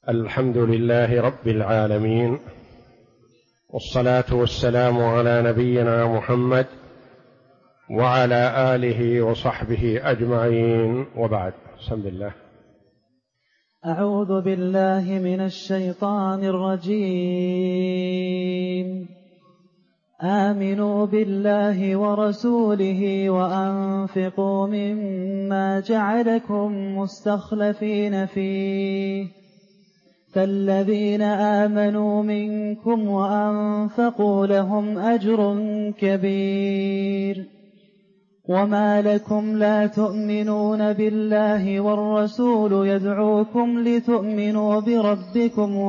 الحمد لله رب العالمين، والصلاة والسلام على نبينا محمد وعلى آله وصحبه أجمعين، وبعد. بسم الله. أعوذ بالله من الشيطان الرجيم. آمنوا بالله ورسوله وأنفقوا مما جعلكم مستخلفين فيه، فالذين آمنوا منكم وأنفقوا لهم أجر كبير. وما لكم لا تؤمنون بالله والرسول يدعوكم لتؤمنوا بربكم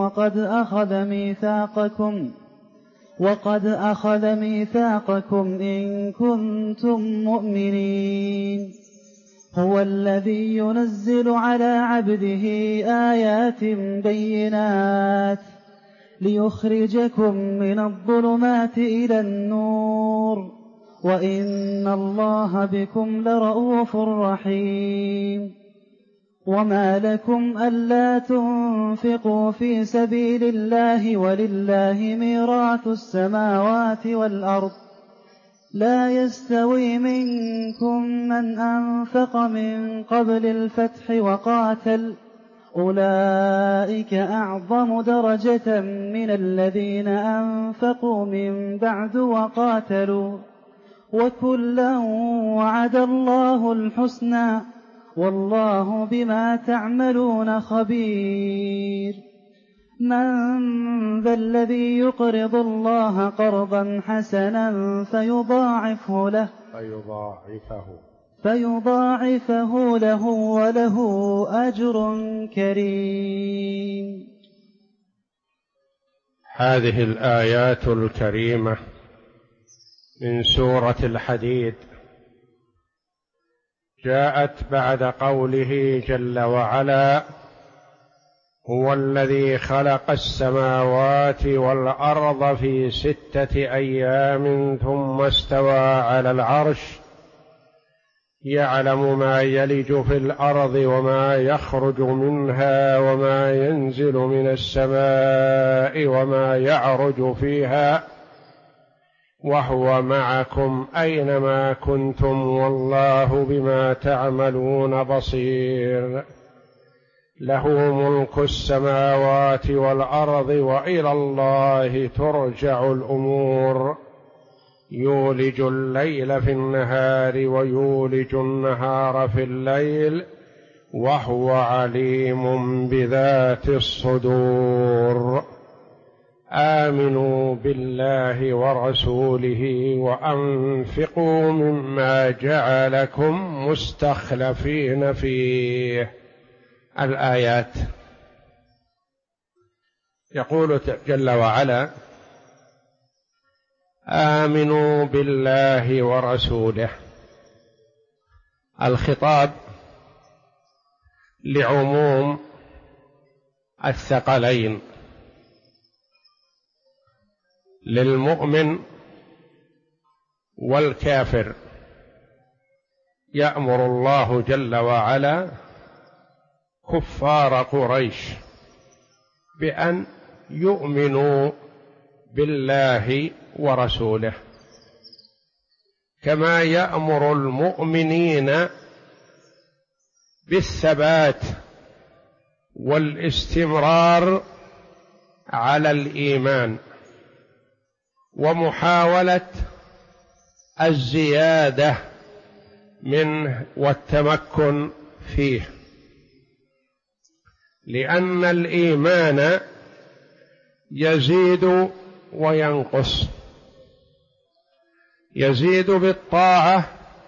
وقد أخذ ميثاقكم إن كنتم مؤمنين. هو الذي ينزل على عبده آيات بينات ليخرجكم من الظلمات إلى النور، وإن الله بكم لرءوف رحيم. وما لكم ألا تنفقوا في سبيل الله ولله ميراث السماوات والأرض، لا يستوي منكم من أنفق من قبل الفتح وقاتل، أولئك أعظم درجة من الذين أنفقوا من بعد وقاتلوا، وكلا وعد الله الحسنى، والله بما تعملون خبير. من ذا الذي يقرض الله قرضا حسنا فيضاعفه له وله أجر كريم. هذه الآيات الكريمة من سورة الحديد جاءت بعد قوله جل وعلا: هو الذي خلق السماوات والأرض في 6 أيام ثم استوى على العرش، يعلم ما يلج في الأرض وما يخرج منها وما ينزل من السماء وما يعرج فيها، وهو معكم أينما كنتم والله بما تعملون بصير. له ملك السماوات والأرض وإلى الله ترجع الأمور، يولج الليل في النهار ويولج النهار في الليل، وهو عليم بذات الصدور. آمنوا بالله ورسوله وأنفقوا مما جعلكم مستخلفين فيه. الآيات. يقول جل وعلا: آمنوا بالله ورسوله. الخطاب لعموم الثقلين، للمؤمن والكافر. يأمر الله جل وعلا كفار قريش بأن يؤمنوا بالله ورسوله، كما يأمر المؤمنين بالثبات والاستمرار على الإيمان ومحاولة الزيادة منه والتمكن فيه، لأن الإيمان يزيد وينقص، يزيد بالطاعة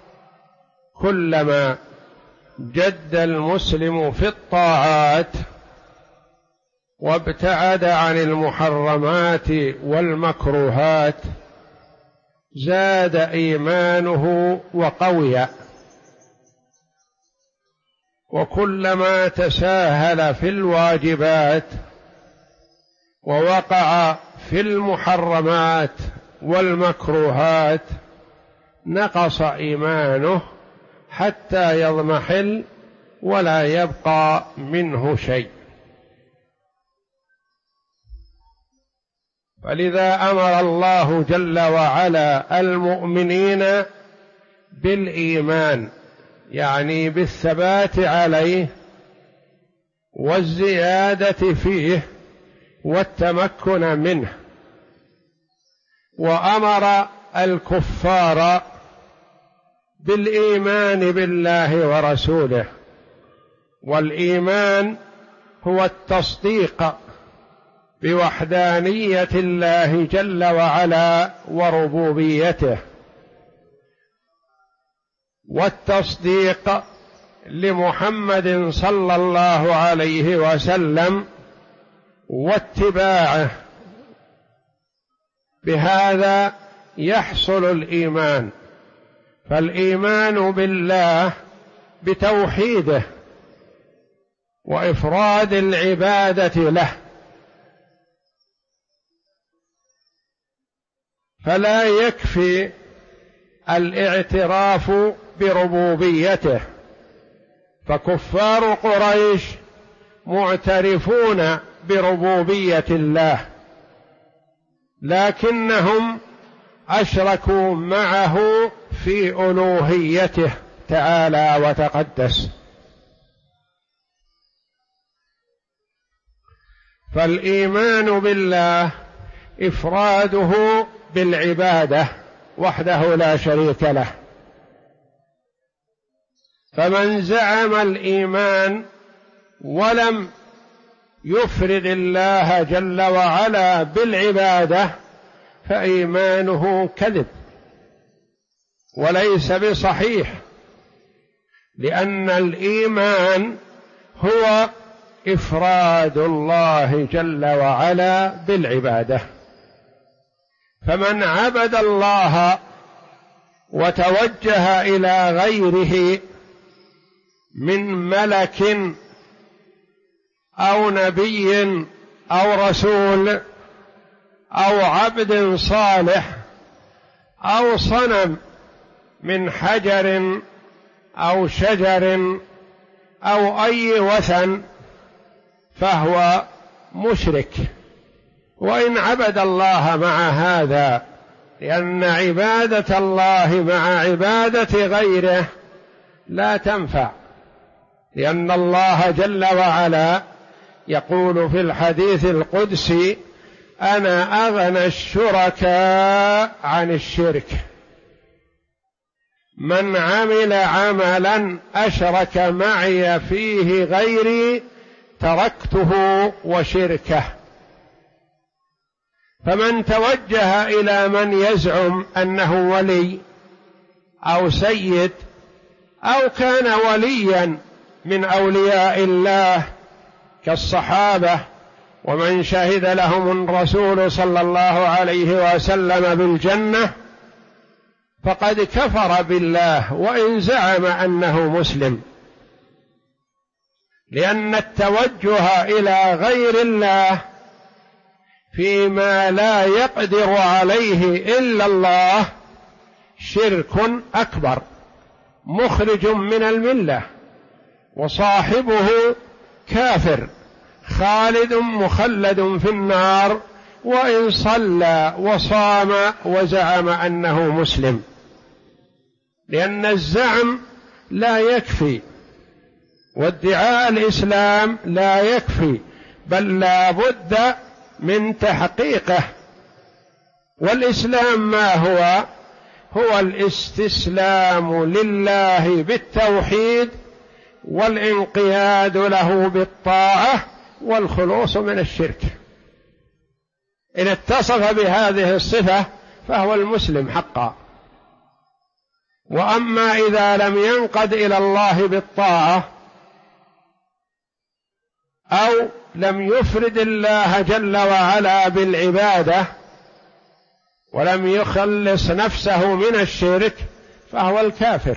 كلما جد المسلم في الطاعات وابتعد عن المحرمات والمكروهات زاد إيمانه وقوي، وكلما تساهل في الواجبات ووقع في المحرمات والمكروهات نقص إيمانه حتى يضمحل ولا يبقى منه شيء. فلذا أمر الله جل وعلا المؤمنين بالإيمان، يعني بالثبات عليه والزيادة فيه والتمكن منه، وأمر الكفار بالإيمان بالله ورسوله. والإيمان هو التصديق بوحدانية الله جل وعلا وربوبيته، والتصديق لمحمد صلى الله عليه وسلم واتباعه. بهذا يحصل الإيمان. فالإيمان بالله بتوحيده وإفراد العبادة له، فلا يكفي الاعتراف بربوبيته، فكفار قريش معترفون بربوبية الله، لكنهم أشركوا معه في ألوهيته تعالى وتقدس. فالإيمان بالله إفراده بالعبادة وحده لا شريك له. فمن زعم الإيمان ولم يفرد الله جل وعلا بالعبادة فإيمانه كذب وليس بصحيح، لأن الإيمان هو إفراد الله جل وعلا بالعبادة. فمن عبد الله وتوجه إلى غيره من ملك أو نبي أو رسول أو عبد صالح أو صنم من حجر أو شجر أو أي وثن فهو مشرك، وإن عبد الله مع هذا، لأن عبادة الله مع عبادة غيره لا تنفع، لأن الله جل وعلا يقول في الحديث القدسي: أنا أغنى الشركاء عن الشرك، من عمل عملا أشرك معي فيه غيري تركته وشركه. فمن توجه إلى من يزعم أنه ولي أو سيد أو كان وليا من أولياء الله كالصحابة ومن شهد لهم الرسول صلى الله عليه وسلم بالجنة، فقد كفر بالله وإن زعم أنه مسلم، لأن التوجه إلى غير الله فيما لا يقدر عليه إلا الله شرك أكبر مخرج من الملة، وصاحبه كافر خالد مخلد في النار وإن صلى وصام وزعم أنه مسلم، لأن الزعم لا يكفي وادعاء الإسلام لا يكفي، بل لا بد من تحقيقه. والإسلام ما هو؟ هو الاستسلام لله بالتوحيد والانقياد له بالطاعة والخلوص من الشرك. إن اتصف بهذه الصفة فهو المسلم حقا. وأما إذا لم ينقد إلى الله بالطاعة أو لم يفرد الله جل وعلا بالعبادة ولم يخلص نفسه من الشرك فهو الكافر.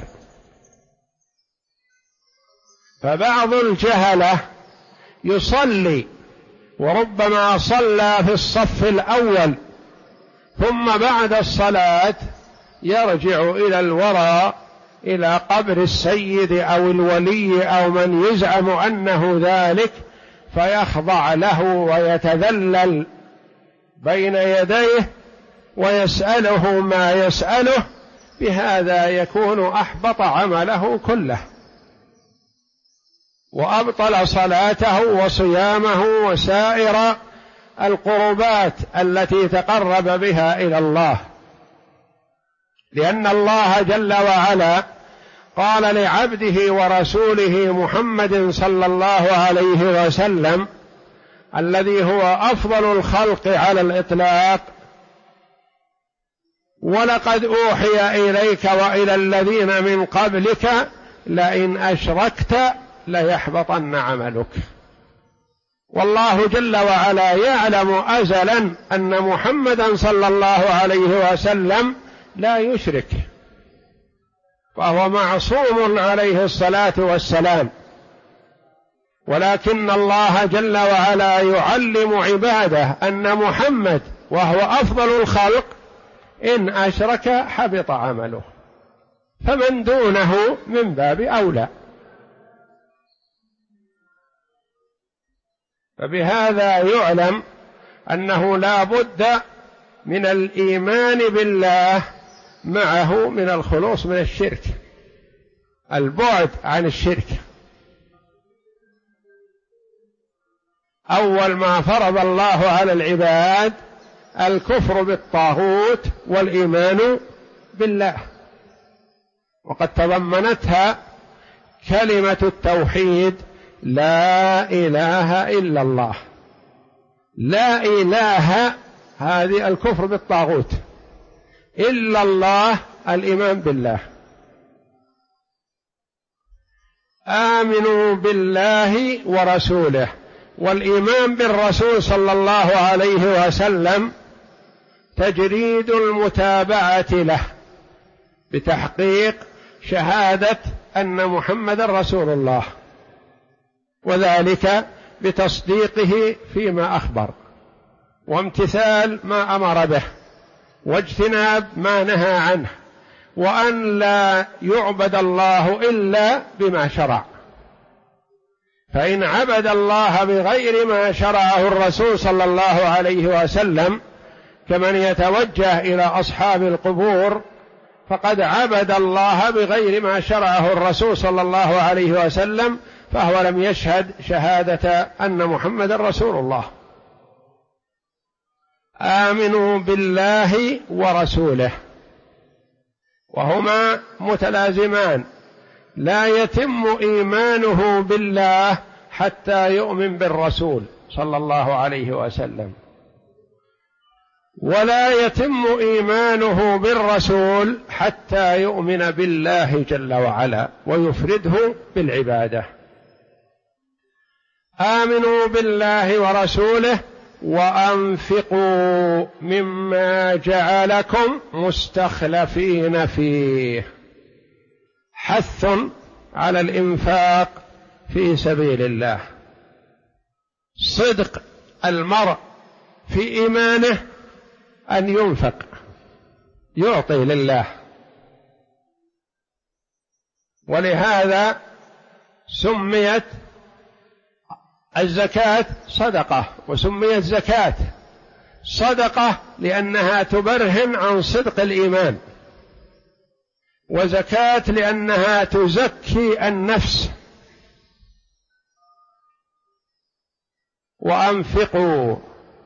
فبعض الجهلة يصلي وربما صلى في الصف الأول ثم بعد الصلاة يرجع إلى الوراء إلى قبر السيد أو الولي أو من يزعم أنه ذلك، فيخضع له ويتذلل بين يديه ويسأله ما يسأله، بهذا يكون أحبط عمله كله وأبطل صلاته وصيامه وسائر القربات التي تقرب بها إلى الله، لأن الله جل وعلا قال لعبده ورسوله محمد صلى الله عليه وسلم الذي هو أفضل الخلق على الإطلاق: ولقد أوحي إليك وإلى الذين من قبلك لئن أشركت ليحبطن عملك. والله جل وعلا يعلم أزلا أن محمدا صلى الله عليه وسلم لا يشرك، فهو معصوم عليه الصلاة والسلام، ولكن الله جل وعلا يعلم عباده أن محمد وهو أفضل الخلق إن أشرك حبط عمله، فمن دونه من باب أولى. فبهذا يعلم أنه لا بد من الإيمان بالله معه من الخلوص من الشرك، البعد عن الشرك. أول ما فرض الله على العباد الكفر بالطاغوت والإيمان بالله، وقد تضمنتها كلمة التوحيد: لا إله إلا الله. لا إله هذه الكفر بالطاغوت، إلا الله الإيمان بالله. آمنوا بالله ورسوله، والإيمان بالرسول صلى الله عليه وسلم تجريد المتابعة له بتحقيق شهادة أن محمد رسول الله، وذلك بتصديقه فيما أخبر، وامتثال ما أمر به، واجتناب ما نهى عنه، وأن لا يعبد الله إلا بما شرع. فإن عبد الله بغير ما شرعه الرسول صلى الله عليه وسلم كمن يتوجه إلى أصحاب القبور فقد عبد الله بغير ما شرعه الرسول صلى الله عليه وسلم، فهو لم يشهد شهادة أن محمد رسول الله. آمنوا بالله ورسوله، وهما متلازمان، لا يتم إيمانه بالله حتى يؤمن بالرسول صلى الله عليه وسلم، ولا يتم إيمانه بالرسول حتى يؤمن بالله جل وعلا ويفرده بالعبادة. آمنوا بالله ورسوله وأنفقوا مما جعلكم مستخلفين فيه، حث على الإنفاق في سبيل الله. صدق المرء في إيمانه أن ينفق، يعطي لله، ولهذا سميت الزكاة صدقة، وسميت زكاة صدقة لأنها تبرهن عن صدق الإيمان، وزكاة لأنها تزكي النفس. وأنفقوا،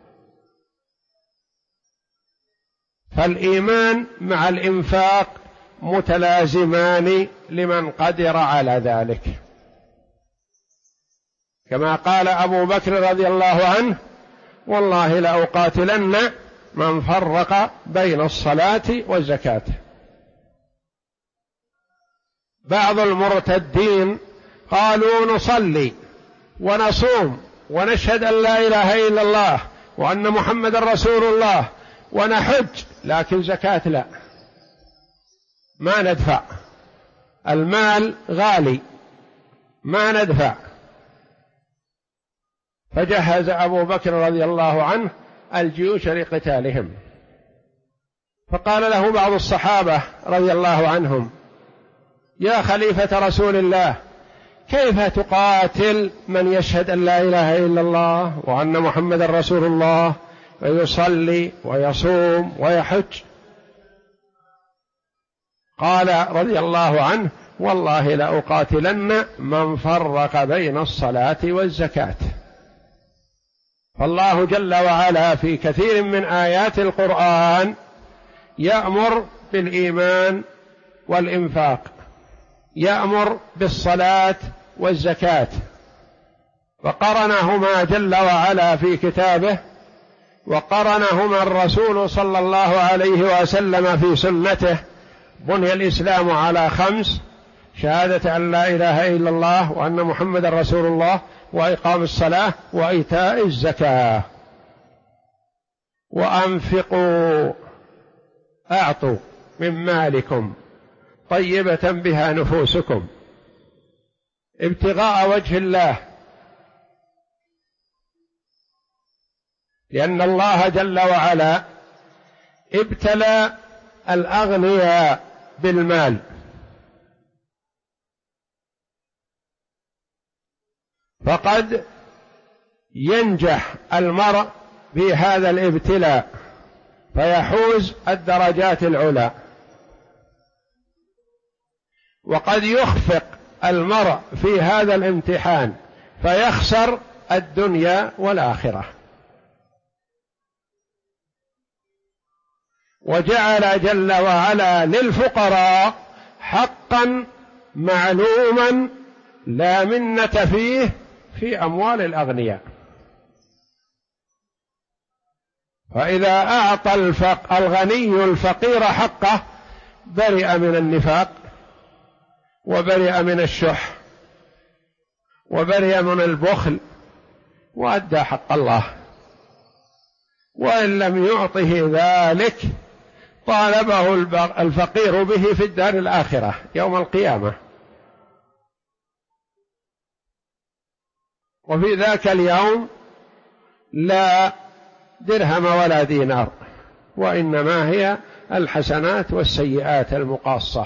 فالإيمان مع الإنفاق متلازمان لمن قدر على ذلك، كما قال أبو بكر رضي الله عنه: والله لأقاتلن من فرق بين الصلاة والزكاة. بعض المرتدين قالوا: نصلي ونصوم ونشهد أن لا إله إلا الله وأن محمد رسول الله ونحج، لكن زكاة لا، ما ندفع، المال غالي ما ندفع. فجهز أبو بكر رضي الله عنه الجيوش لقتالهم، فقال له بعض الصحابة رضي الله عنهم: يا خليفة رسول الله، كيف تقاتل من يشهد أن لا إله إلا الله وأن محمد رسول الله ويصلي ويصوم ويحج. قال رضي الله عنه: والله لأقاتلن من فرق بين الصلاة والزكاة. فالله جل وعلا في كثير من آيات القرآن يأمر بالإيمان والإنفاق، يأمر بالصلاة والزكاة، وقرنهما جل وعلا في كتابه، وقرنهما الرسول صلى الله عليه وسلم في سنته. بني الإسلام على 5: شهادة أن لا إله إلا الله وأن محمد رسول الله، وإقام الصلاة، وإيتاء الزكاة. وأنفقوا، أعطوا من مالكم طيبة بها نفوسكم ابتغاء وجه الله، لأن الله جل وعلا ابتلى الأغنياء بالمال، فقد ينجح المرء في هذا الابتلاء فيحوز الدرجات العلى، وقد يخفق المرء في هذا الامتحان فيخسر الدنيا والآخرة. وجعل جل وعلا للفقراء حقا معلوما لا منة فيه في أموال الأغنياء. فإذا أعطى الغني الفقير حقه برئ من النفاق، وبرئ من الشح، وبرئ من البخل، وأدى حق الله. وإن لم يعطه ذلك طالبه الفقير به في الدار الآخرة يوم القيامة، وفي ذاك اليوم لا درهم ولا دينار، وإنما هي الحسنات والسيئات المقاصة.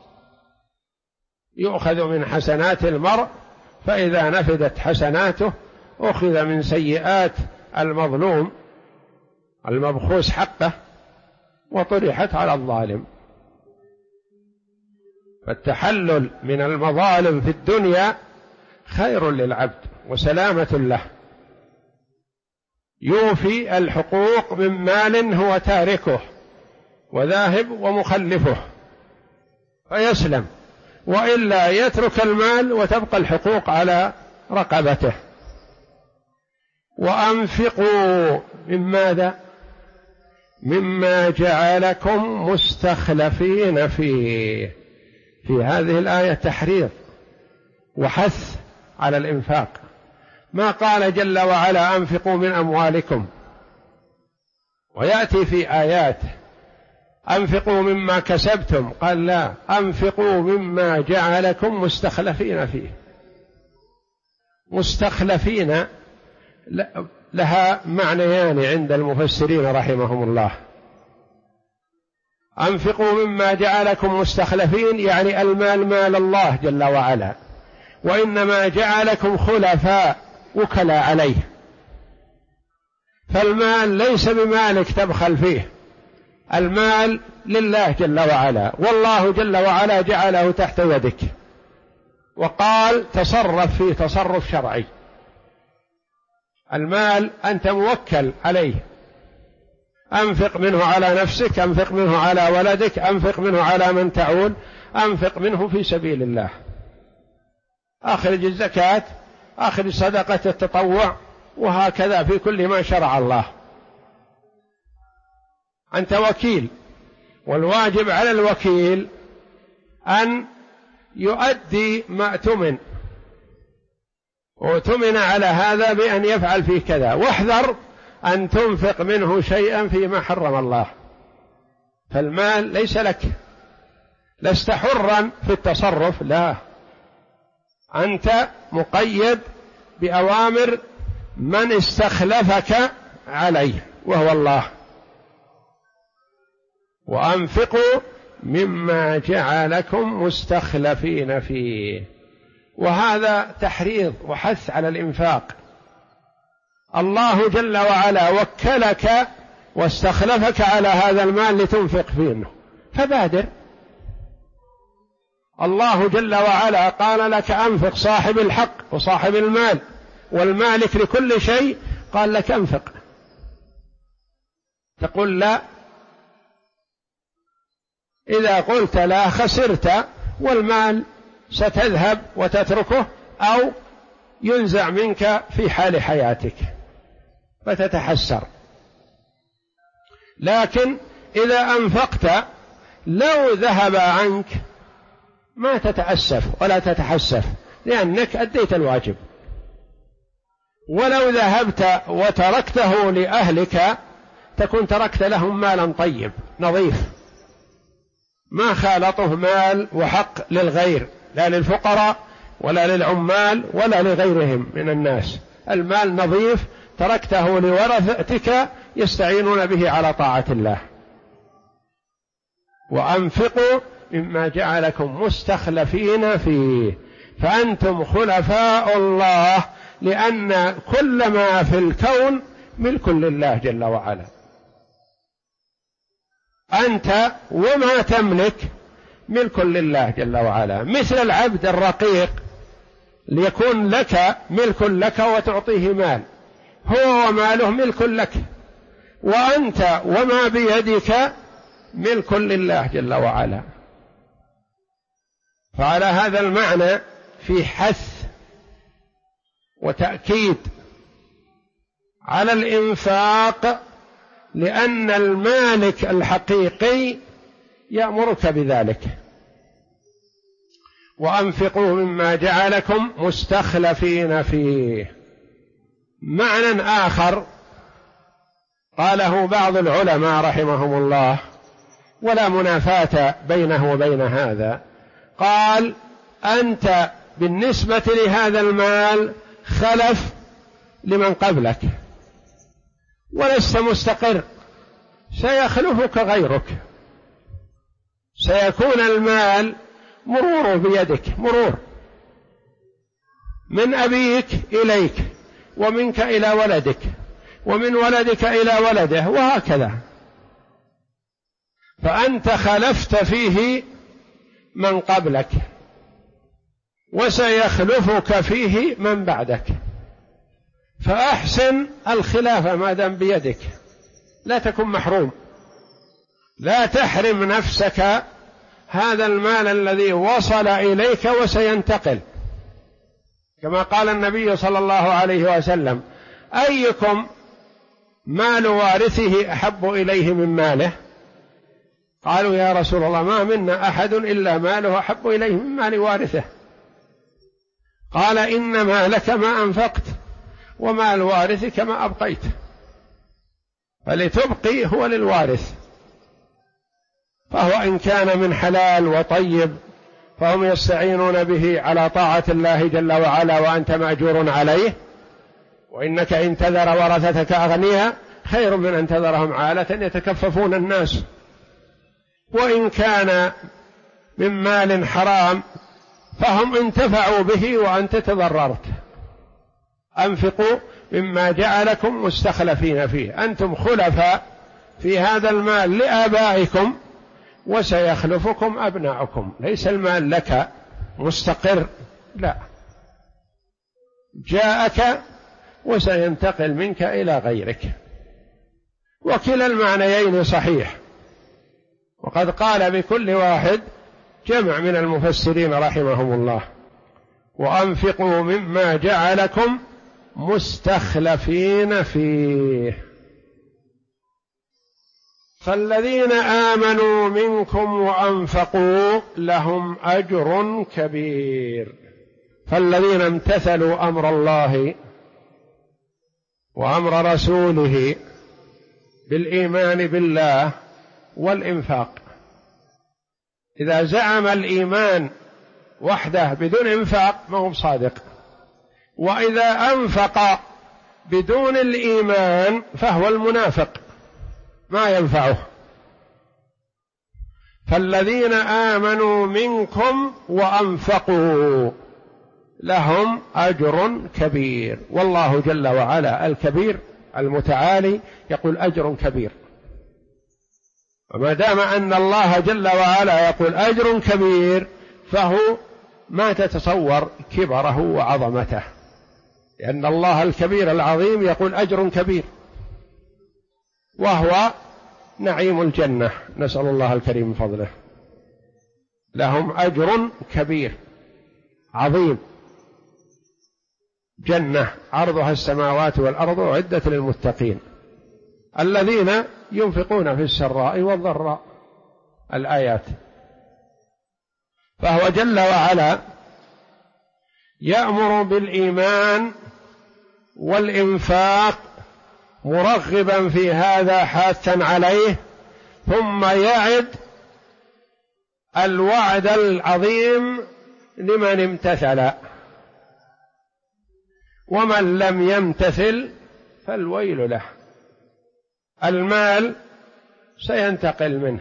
يؤخذ من حسنات المرء، فإذا نفدت حسناته أخذ من سيئات المظلوم المبخوس حقه وطرحت على الظالم. فالتحلل من المظالم في الدنيا خير للعبد وسلامة له، يوفي الحقوق من مال هو تاركه وذاهب ومخلفه فيسلم، وإلا يترك المال وتبقى الحقوق على رقبته. وأنفقوا من ماذا؟ مما جعلكم مستخلفين فيه. في هذه الآية تحريض وحث على الإنفاق، ما قال جل وعلا أنفقوا من أموالكم، ويأتي في آيات أنفقوا مما كسبتم، قال لا، أنفقوا مما جعلكم مستخلفين فيه. مستخلفين لها معنيان عند المفسرين رحمهم الله. أنفقوا مما جعلكم مستخلفين يعني المال مال الله جل وعلا، وإنما جعلكم خلفاء وكلاء عليه، فالمال ليس بمالك تبخل فيه، المال لله جل وعلا، والله جل وعلا جعله تحت يدك وقال تصرف فيه تصرف شرعي. المال أنت موكل عليه، أنفق منه على نفسك، أنفق منه على ولدك، أنفق منه على من تعول، أنفق منه في سبيل الله، أخرج الزكاة، أخرج صدقة التطوع، وهكذا في كل ما شرع الله. أنت وكيل، والواجب على الوكيل أن يؤدي ما اؤتمن، وأؤتمن على هذا بأن يفعل فيه كذا، واحذر أن تنفق منه شيئا فيما حرم الله. فالمال ليس لك، لست حرا في التصرف، لا، أنت مقيد بأوامر من استخلفك عليه وهو الله. وأنفقوا مما جعلكم مستخلفين فيه، وهذا تحريض وحث على الإنفاق. الله جل وعلا وكلك واستخلفك على هذا المال لتنفق فيه، فبادر. الله جل وعلا قال لك أنفق، صاحب الحق وصاحب المال والمالك لكل شيء قال لك أنفق، تقول لا. إذا قلت لا خسرت، والمال ستذهب وتتركه أو ينزع منك في حال حياتك فتتحسر. لكن إذا أنفقت لو ذهب عنك ما تتأسف ولا تتحسف، لأنك أديت الواجب. ولو ذهبت وتركته لأهلك تكون تركت لهم مالا طيب نظيف ما خالطه مال وحق للغير، لا للفقراء ولا للعمال ولا لغيرهم من الناس، المال نظيف تركته لورثتك يستعينون به على طاعة الله. وأنفقوا مما جعلكم مستخلفين فيه فأنتم خلفاء الله، لأن كل ما في الكون ملك لله جل وعلا، أنت وما تملك ملك لله جل وعلا. مثل العبد الرقيق ليكون لك ملك لك وتعطيه مال، هو وماله ملك لك، وأنت وما بيدك ملك لله جل وعلا. فعلى هذا المعنى في حث وتأكيد على الإنفاق، لأن المالك الحقيقي يأمرك بذلك. وأنفقوا مما جعلكم مستخلفين فيه. معنى آخر قاله بعض العلماء رحمهم الله ولا منافاة بينه وبين هذا، قال أنت بالنسبة لهذا المال خلف لمن قبلك ولست مستقر، سيخلفك غيرك، سيكون المال مرور بيدك، مرور من أبيك إليك ومنك إلى ولدك ومن ولدك إلى ولده وهكذا، فأنت خلفت فيه من قبلك وسيخلفك فيه من بعدك، فأحسن الخلافة ما دام بيدك، لا تكن محروم، لا تحرم نفسك هذا المال الذي وصل إليك وسينتقل، كما قال النبي صلى الله عليه وسلم: أيكم مال وارثه أحب إليه من ماله؟ قالوا: يا رسول الله ما منا أحد إلا ماله أحب إليه من مال وارثه. قال: إنما لك ما أنفقت ومال وارثك ما أبقيت، فلتبقي هو للوارث، فهو إن كان من حلال وطيب فهم يستعينون به على طاعة الله جل وعلا وأنت مأجور عليه، وإنك إن تذر ورثتك أغنياء خير من أن تذرهم عالة يتكففون الناس. وإن كان من مال حرام فهم انتفعوا به وأنت تضررت. أنفقوا مما جعلكم مستخلفين فيه، أنتم خلفاء في هذا المال لآبائكم وسيخلفكم أبناؤكم، ليس المال لك مستقر، لا، جاءك وسينتقل منك إلى غيرك. وكلا المعنيين صحيح، وقد قال بكل واحد جمع من المفسرين رحمهم الله: وأنفقوا مما جعلكم مستخلفين فيه. فالذين آمنوا منكم وأنفقوا لهم أجر كبير. فالذين امتثلوا أمر الله وأمر رسوله بالإيمان بالله والإنفاق. إذا زعم الإيمان وحده بدون إنفاق ما هو صادق، وإذا أنفق بدون الإيمان فهو المنافق ما ينفعه. فالذين آمنوا منكم وأنفقوا، لهم أجر كبير. والله جل وعلا الكبير المتعالي يقول أجر كبير، وما دام أن الله جل وعلا يقول أجر كبير فهو ما تتصور كبره وعظمته، لأن الله الكبير العظيم يقول أجر كبير، وهو نعيم الجنة. نسأل الله الكريم من فضله. لهم أجر كبير عظيم، جنة عرضها السماوات والأرض أعدت للمتقين الذين ينفقون في السراء والضراء، الآيات. فهو جل وعلا يأمر بالإيمان والإنفاق مرغبا في هذا حاثا عليه، ثم يعد الوعد العظيم لمن امتثل، ومن لم يمتثل فالويل له. المال سينتقل منه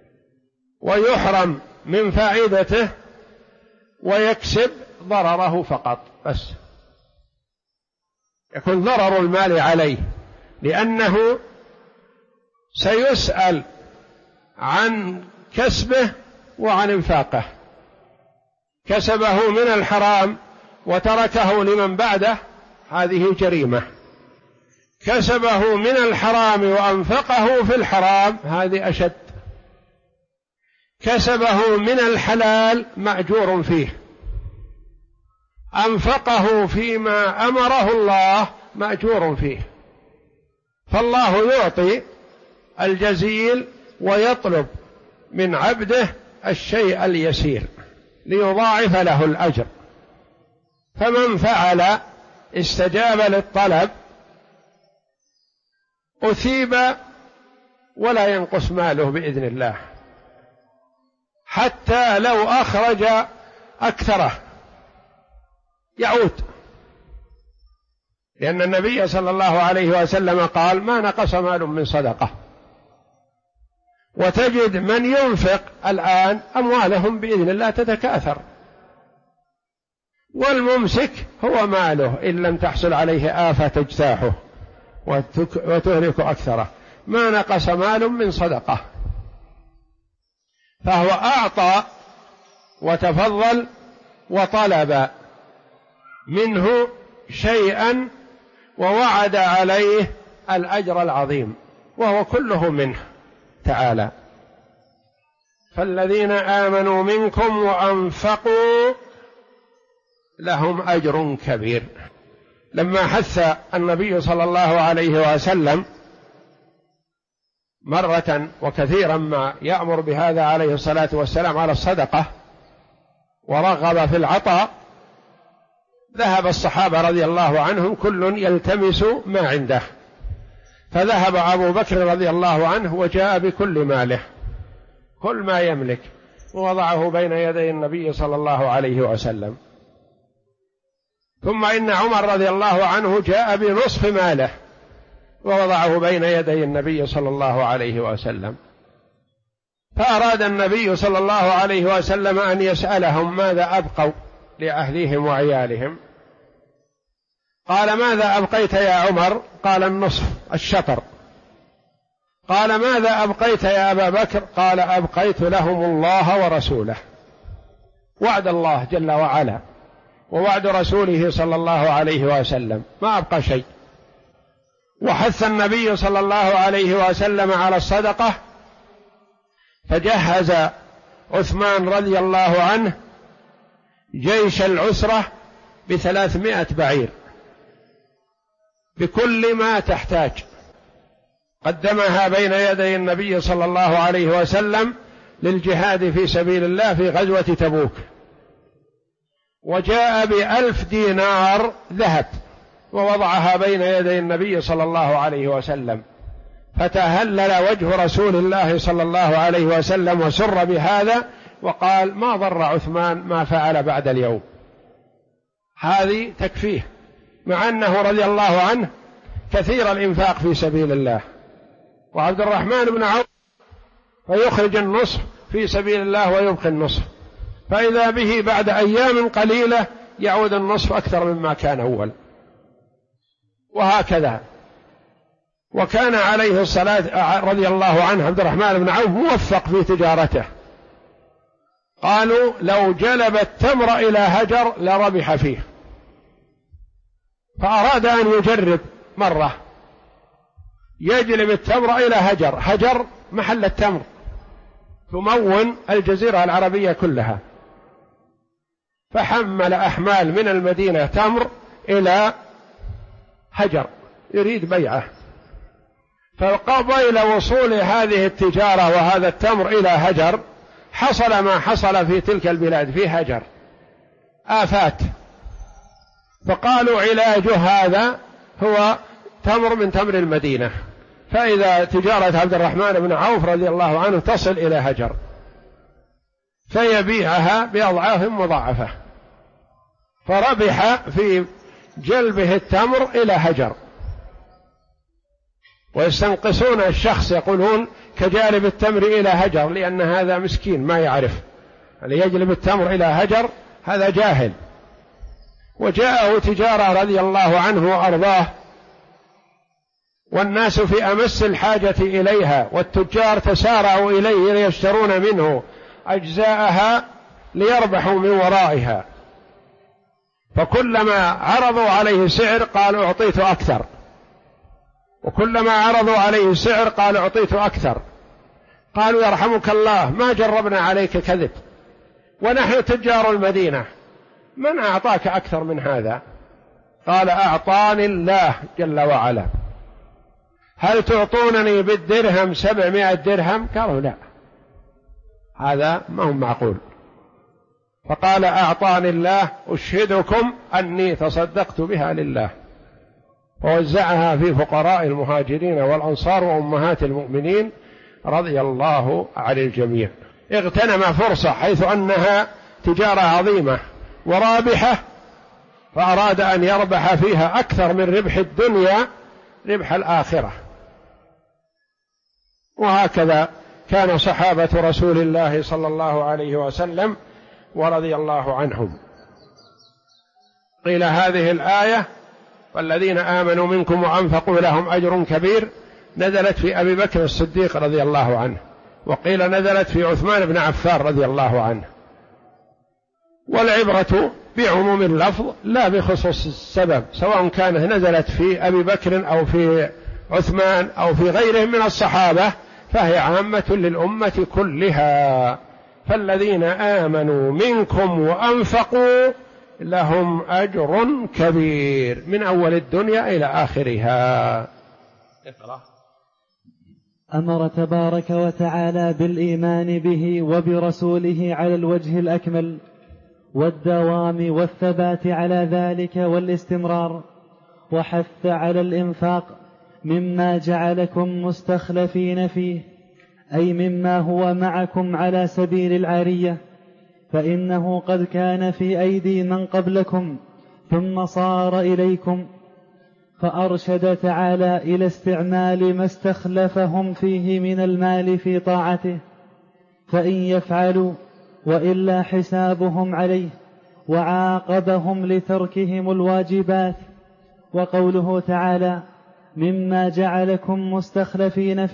ويحرم من فائدته ويكسب ضرره فقط، بس يكون ضرر المال عليه، لأنه سيسأل عن كسبه وعن انفاقه. كسبه من الحرام وتركه لمن بعده، هذه جريمة. كسبه من الحرام وأنفقه في الحرام، هذه أشد. كسبه من الحلال مأجور فيه، أنفقه فيما أمره الله مأجور فيه. فالله يعطي الجزيل ويطلب من عبده الشيء اليسير ليضاعف له الأجر. فمن فعل استجاب للطلب أثيب ولا ينقص ماله بإذن الله، حتى لو أخرج أكثره يعود، لأن النبي صلى الله عليه وسلم قال: ما نقص مال من صدقة. وتجد من ينفق الآن أموالهم بإذن الله تتكاثر، والممسك هو ماله إن لم تحصل عليه آفة تجتاحه وتهلك أكثره. ما نقص مال من صدقة، فهو أعطى وتفضل وطلب منه شيئا ووعد عليه الأجر العظيم، وهو كله منه تعالى. فالذين آمنوا منكم وأنفقوا لهم أجر كبير. لما حث النبي صلى الله عليه وسلم مرة وكثيرا ما يأمر بهذا عليه الصلاة والسلام على الصدقة ورغب في العطاء، ذهب الصحابة رضي الله عنهم كل يلتمس ما عنده، فذهب أبو بكر رضي الله عنه وجاء بكل ماله، كل ما يملك، ووضعه بين يدي النبي صلى الله عليه وسلم. ثم إن عمر رضي الله عنه جاء بنصف ماله ووضعه بين يدي النبي صلى الله عليه وسلم. فأراد النبي صلى الله عليه وسلم أن يسألهم ماذا أبقوا لأهليهم وعيالهم. قال: ماذا أبقيت يا عمر؟ قال: النصف، الشطر. قال: ماذا أبقيت يا أبا بكر؟ قال: أبقيت لهم الله ورسوله. وعد الله جل وعلا ووعد رسوله صلى الله عليه وسلم، ما أبقى شيء. وحث النبي صلى الله عليه وسلم على الصدقة، فجهز عثمان رضي الله عنه جيش العسرة ب300 بعير بكل ما تحتاج، قدمها بين يدي النبي صلى الله عليه وسلم للجهاد في سبيل الله في غزوة تبوك. وجاء ب1000 دينار ذهب ووضعها بين يدي النبي صلى الله عليه وسلم، فتهلل وجه رسول الله صلى الله عليه وسلم وسر بهذا، وقال: ما ضر عثمان ما فعل بعد اليوم. هذه تكفيه، مع أنه رضي الله عنه كثير الإنفاق في سبيل الله. وعبد الرحمن بن عوف فيخرج النصف في سبيل الله ويبقي النصف، فإذا به بعد أيام قليلة يعود النصف أكثر مما كان أول، وهكذا. وكان عليه الصلاة رضي الله عنه عبد الرحمن بن عوف موفق في تجارته، قالوا لو جلب التمر إلى هجر لربح فيه، فأراد أن يجرب مرة يجلب التمر إلى هجر. هجر محل التمر، تمون الجزيرة العربية كلها، فحمل أحمال من المدينة تمر إلى هجر يريد بيعه، فقبل وصول هذه التجارة وهذا التمر إلى هجر حصل ما حصل في تلك البلاد في هجر، آفات، فقالوا علاج هذا هو تمر من تمر المدينة، فإذا تجارة عبد الرحمن بن عوف رضي الله عنه تصل إلى هجر فيبيعها بأضعاف مضاعفة، فربح في جلبه التمر إلى هجر. ويستنقصون الشخص يقولون كجالب التمر إلى هجر، لأن هذا مسكين ما يعرف، اللي يجلب التمر إلى هجر هذا جاهل. وجاءه تجارة رضي الله عنه وأرضاه، والناس في أمس الحاجة إليها، والتجار تسارعوا إليه ليشترون منه أجزاءها ليربحوا من ورائها، فكلما عرضوا عليه سعر قال أعطيت أكثر، وكلما عرضوا عليه سعر قال أعطيت أكثر. قالوا يرحمك الله ما جربنا عليك كذب، ونحن تجار المدينة، من أعطاك أكثر من هذا؟ قال أعطاني الله جل وعلا. هل تعطونني بالدرهم 700 درهم؟ قالوا لا، هذا ما هو معقول. فقال أعطاني الله، أشهدكم أني تصدقت بها لله، ووزعها في فقراء المهاجرين والأنصار وأمهات المؤمنين رضي الله عن الجميع. اغتنم فرصة حيث أنها تجارة عظيمة ورابحة، فأراد أن يربح فيها أكثر من ربح الدنيا ربح الآخرة. وهكذا كان صحابة رسول الله صلى الله عليه وسلم ورضي الله عنهم. قيل هذه الآية والذين آمنوا منكم وأنفقوا لهم أجر كبير نزلت في أبي بكر الصديق رضي الله عنه، وقيل نزلت في عثمان بن عفان رضي الله عنه. والعبرة بعموم اللفظ لا بخصوص السبب، سواء كانت نزلت في أبي بكر أو في عثمان أو في غيرهم من الصحابة، فهي عامة للأمة كلها. فالذين آمنوا منكم وأنفقوا لهم أجر كبير من أول الدنيا إلى آخرها. اقرأ. أمر تبارك وتعالى بالإيمان به وبرسوله على الوجه الأكمل، والدوام والثبات على ذلك والاستمرار، وحث على الإنفاق مما جعلكم مستخلفين فيه، أي مما هو معكم على سبيل العارية، فإنه قد كان في أيدي من قبلكم ثم صار إليكم، فأرشد تعالى إلى استعمال ما استخلفهم فيه من المال في طاعته، فإن يفعلوا وإلا حسابهم عليه، وعاقبهم لتركهم الواجبات. وقوله تعالى مما جعلكم مستخلفين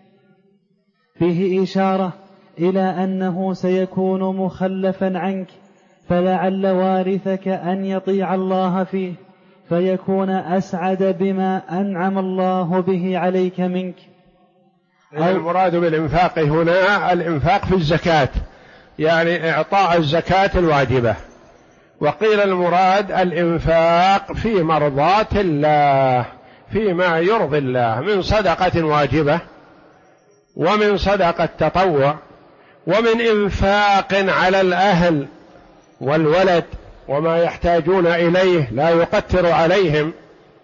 فيه إشارة إلى أنه سيكون مخلفا عنك، فلعل وارثك أن يطيع الله فيه فيكون أسعد بما أنعم الله به عليك منك. المراد بالإنفاق هنا الإنفاق في الزكاة، يعني إعطاء الزكاة الواجبة. وقيل المراد الإنفاق في مرضاة الله، فيما يرضي الله، من صدقة واجبة، ومن صدقة تطوع، ومن إنفاق على الأهل والولد وما يحتاجون إليه لا يقتر عليهم.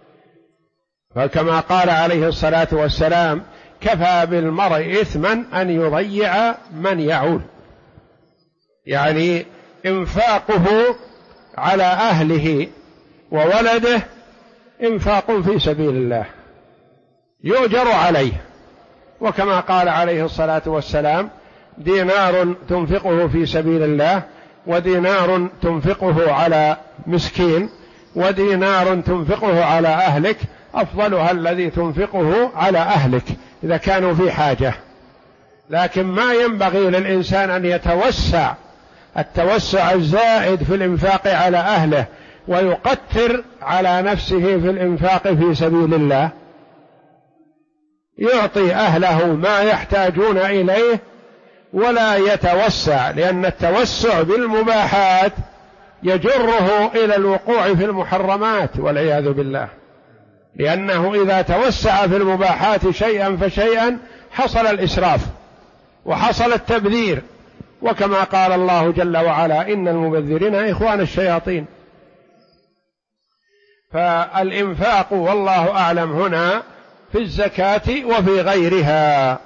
فكما قال عليه الصلاة والسلام كفى بالمرء إثما أن يضيع من يعول، يعني إنفاقه على أهله وولده إنفاق في سبيل الله يؤجر عليه. وكما قال عليه الصلاة والسلام دينار تنفقه في سبيل الله ودينار تنفقه على مسكين ودينار تنفقه على أهلك، أفضلها الذي تنفقه على أهلك إذا كانوا في حاجة. لكن ما ينبغي للإنسان أن يتوسع التوسع الزائد في الإنفاق على أهله ويقتر على نفسه في الإنفاق في سبيل الله. يعطي أهله ما يحتاجون إليه ولا يتوسع، لأن التوسع بالمباحات يجره إلى الوقوع في المحرمات والعياذ بالله، لأنه إذا توسع في المباحات شيئا فشيئا حصل الإسراف وحصل التبذير، وكما قال الله جل وعلا إن المبذرين إخوان الشياطين. فالإنفاق والله أعلم هنا في الزكاة وفي غيرها.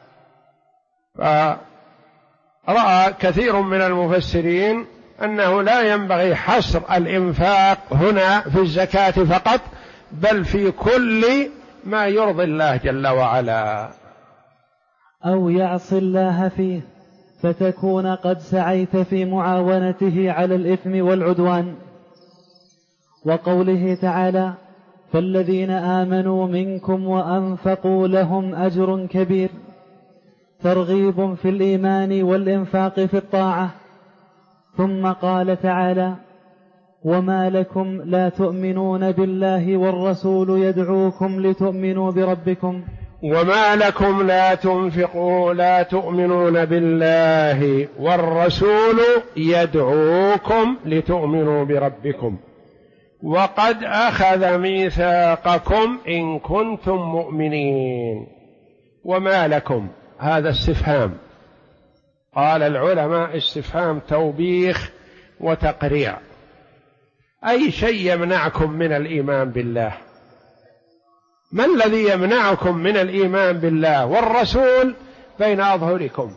فرأى كثير من المفسرين أنه لا ينبغي حصر الإنفاق هنا في الزكاة فقط، بل في كل ما يرضي الله جل وعلا. أو يعصي الله فيه فتكون قد سعيت في معاونته على الإثم والعدوان. وقوله تعالى فالذين آمنوا منكم وأنفقوا لهم أجر كبير، ترغيب في الإيمان والإنفاق في الطاعة. ثم قال تعالى وما لكم لا تؤمنون بالله والرسول يدعوكم لتؤمنوا بربكم. وما لكم لا تؤمنون بالله والرسول يدعوكم لتؤمنوا بربكم وقد أخذ ميثاقكم إن كنتم مؤمنين. وما لكم هذا استفهام، قال العلماء استفهام توبيخ وتقريع. أي شيء يمنعكم من الإيمان بالله؟ ما الذي يمنعكم من الإيمان بالله والرسول بين أظهركم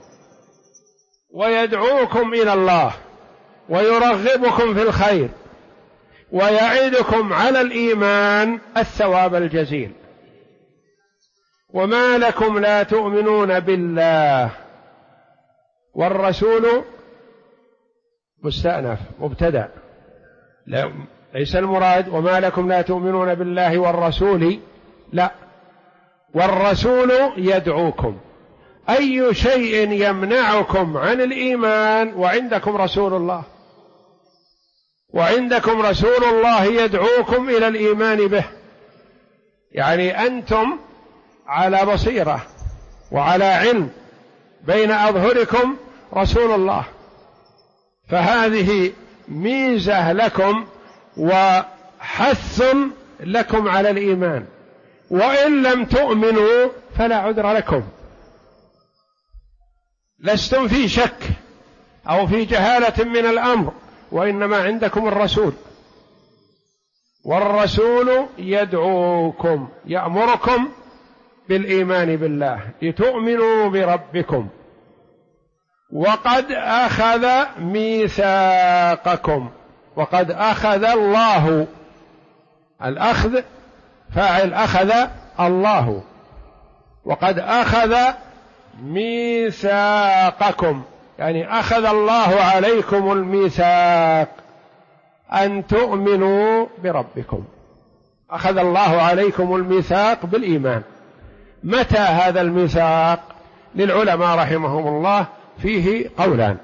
ويدعوكم إلى الله ويرغبكم في الخير ويعدكم على الإيمان الثواب الجزيل؟ وما لكم لا تؤمنون بالله والرسول مستأنف مبتدأ، ليس المراد وما لكم لا تؤمنون بالله والرسول، لا، والرسول يدعوكم. أي شيء يمنعكم عن الإيمان وعندكم رسول الله، وعندكم رسول الله يدعوكم إلى الإيمان به؟ يعني أنتم على بصيرة وعلى علم، بين أظهركم رسول الله، فهذه ميزة لكم وحث لكم على الإيمان. وإن لم تؤمنوا فلا عذر لكم، لستم في شك أو في جهالة من الأمر، وإنما عندكم الرسول، والرسول يدعوكم يأمركم بالإيمان بالله لتؤمنوا بربكم وقد أخذ ميثاقكم. وقد أخذ الله، الأخذ فاعل أخذ الله، وقد أخذ ميثاقكم يعني أخذ الله عليكم الميثاق أن تؤمنوا بربكم. أخذ الله عليكم الميثاق بالإيمان. متى هذا الميثاق؟ للعلماء رحمهم الله فيه قولان.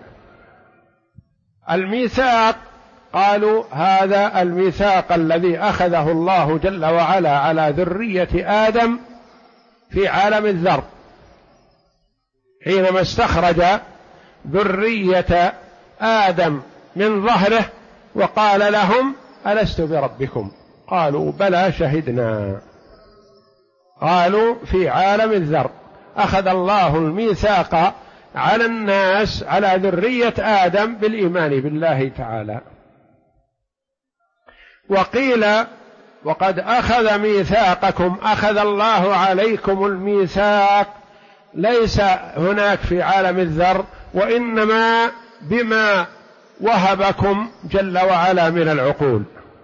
الميثاق قالوا هذا الميثاق الذي أخذه الله جل وعلا على ذرية آدم في عالم الذر، حينما استخرج ذرية آدم من ظهره وقال لهم ألست بربكم؟ قالوا بلى شهدنا. قالوا في عالم الذر أخذ الله الميثاق على الناس على ذرية آدم بالإيمان بالله تعالى. وقيل وقد أخذ ميثاقكم، أخذ الله عليكم الميثاق ليس هناك في عالم الذر، وإنما بما وهبكم جل وعلا من العقول،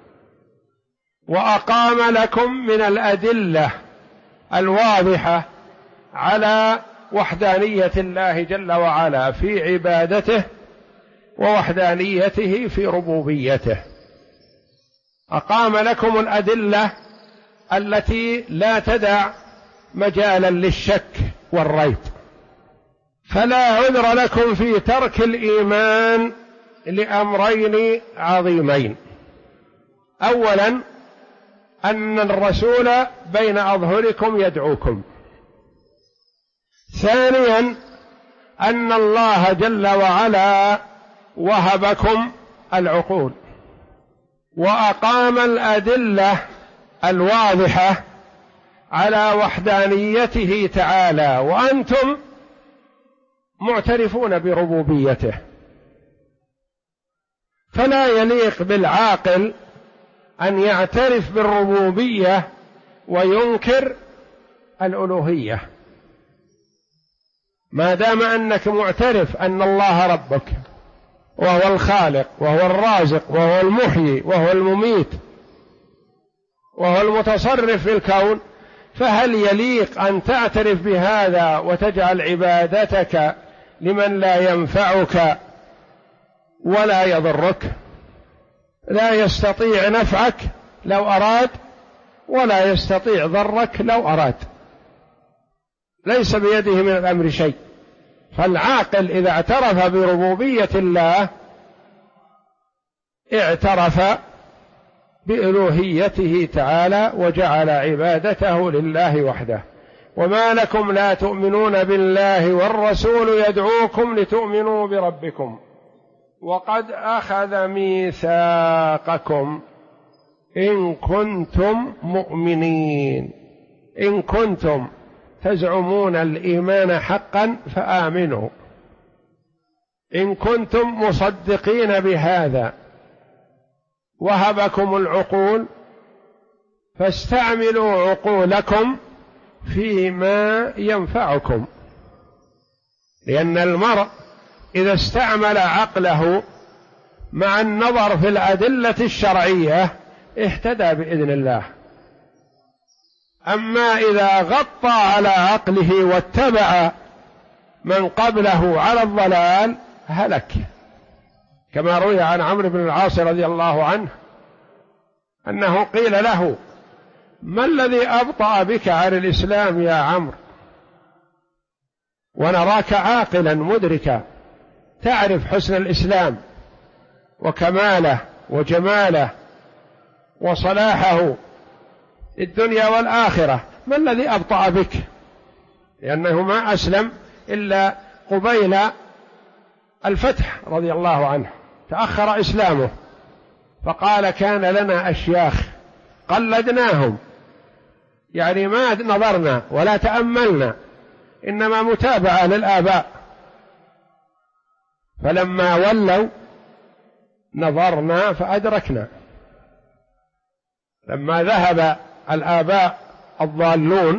وأقام لكم من الأدلة الواضحة على وحدانية الله جل وعلا في عبادته ووحدانيته في ربوبيته. أقام لكم الأدلة التي لا تدع مجالا للشك والريب، فلا عذر لكم في ترك الإيمان لأمرين عظيمين: أولا أن الرسول بين أظهركم يدعوكم، ثانيا أن الله جل وعلا وهبكم العقول وأقام الأدلة الواضحة على وحدانيته تعالى، وأنتم معترفون بربوبيته، فلا يليق بالعاقل أن يعترف بالربوبية وينكر الألوهية. ما دام أنك معترف أن الله ربك وهو الخالق وهو الرازق وهو المحيي وهو المميت وهو المتصرف في الكون، فهل يليق أن تعترف بهذا وتجعل عبادتك لمن لا ينفعك ولا يضرك، لا يستطيع نفعك لو أراد ولا يستطيع ضرك لو أراد، ليس بيده من الأمر شيء؟ فالعاقل إذا اعترف بربوبية الله اعترف بألوهيته تعالى وجعل عبادته لله وحده. وما لكم لا تؤمنون بالله والرسول يدعوكم لتؤمنوا بربكم وقد أخذ ميثاقكم إن كنتم مؤمنين. إن كنتم تزعمون الإيمان حقا فآمنوا، إن كنتم مصدقين بهذا وهبكم العقول فاستعملوا عقولكم فيما ينفعكم، لأن المرء إذا استعمل عقله مع النظر في الأدلة الشرعية اهتدى بإذن الله. أما إذا غطى على عقله واتبع من قبله على الضلال هلك، كما روي عن عمرو بن العاص رضي الله عنه أنه قيل له: ما الذي أبطأ بك عن الإسلام يا عمرو؟ ونراك عاقلا مدركا تعرف حسن الإسلام وكماله وجماله وصلاحه الدنيا والآخرة، ما الذي أبطأ بك؟ لأنه ما أسلم إلا قبيل الفتح رضي الله عنه، تأخر إسلامه، فقال: كان لنا أشياخ قلدناهم، يعني ما نظرنا ولا تأملنا، إنما متابعة للآباء، فلما ولوا نظرنا فأدركنا. لما ذهب الآباء الضالون،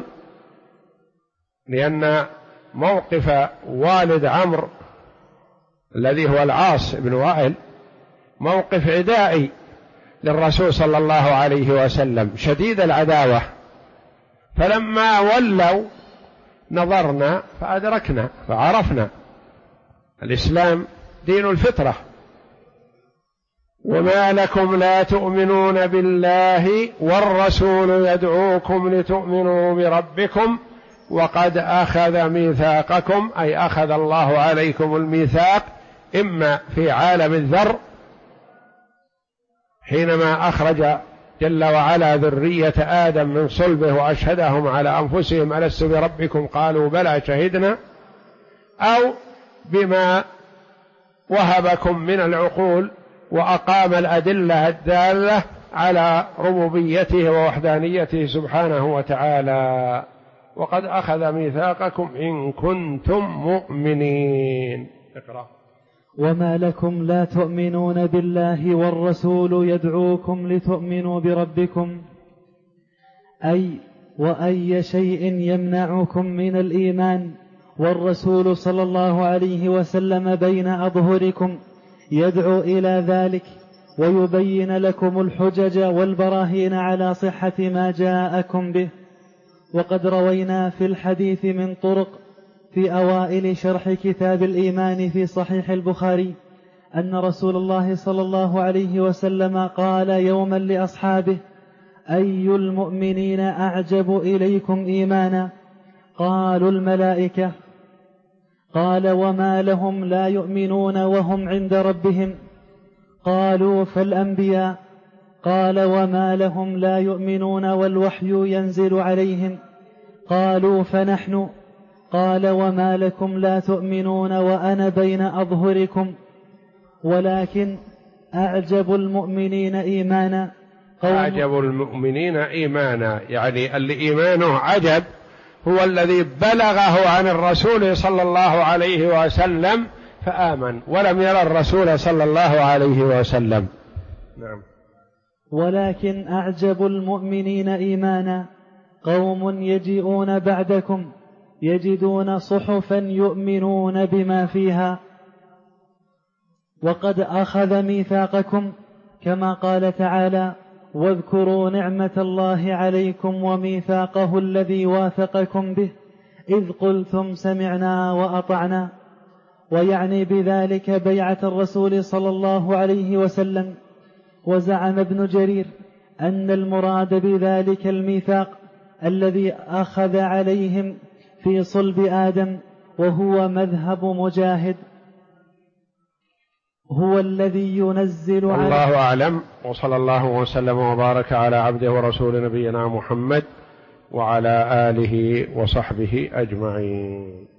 لأن موقف والد عمرو الذي هو العاص بن وائل موقف عدائي للرسول صلى الله عليه وسلم شديد العداوة، فلما ولوا نظرنا فأدركنا فعرفنا الإسلام دين الفطرة. وما لكم لا تؤمنون بالله والرسول يدعوكم لتؤمنوا بربكم وقد أخذ ميثاقكم، أي أخذ الله عليكم الميثاق، إما في عالم الذر حينما أخرج جل وعلا ذرية آدم من صلبه وأشهدهم على أنفسهم ألست بربكم قالوا بلى شهدنا، أو بما وهبكم من العقول وأقام الأدلة الدالة على ربوبيته ووحدانيته سبحانه وتعالى. وقد أخذ ميثاقكم إن كنتم مؤمنين. اقرأ. وما لكم لا تؤمنون بالله والرسول يدعوكم لتؤمنوا بربكم، أي وأي شيء يمنعكم من الإيمان، والرسول صلى الله عليه وسلم بين أظهركم يدعو إلى ذلك ويبين لكم الحجج والبراهين على صحة ما جاءكم به. وقد روينا في الحديث من طرق في أوائل شرح كتاب الإيمان في صحيح البخاري أن رسول الله صلى الله عليه وسلم قال يوما لأصحابه: أي المؤمنين أعجب إليكم إيمانا؟ قالوا: الملائكة. قال: وما لهم لا يؤمنون وهم عند ربهم؟ قالوا: فالأنبياء. قال: وما لهم لا يؤمنون والوحي ينزل عليهم؟ قالوا: فنحن. قال: وما لكم لا تؤمنون وأنا بين أظهركم؟ ولكن أعجب المؤمنين إيمانا أعجب المؤمنين إيمانا، يعني اللي إيمانه عجب هو الذي بلغه عن الرسول صلى الله عليه وسلم فآمن ولم يرى الرسول صلى الله عليه وسلم. نعم. ولكن أعجب المؤمنين إيمانا قوم يجيئون بعدكم يجدون صحفا يؤمنون بما فيها وقد أخذ ميثاقكم، كما قال تعالى: واذكروا نعمة الله عليكم وميثاقه الذي واثقكم به إذ قلتم سمعنا وأطعنا. ويعني بذلك بيعة الرسول صلى الله عليه وسلم. وزعم ابن جرير أن المراد بذلك الميثاق الذي أخذ عليهم في صلب آدم، وهو مذهب مجاهد، هو الذي ينزل على. الله أعلم، وصلى الله وسلم وبارك على عبده ورسول نبينا محمد وعلى آله وصحبه أجمعين.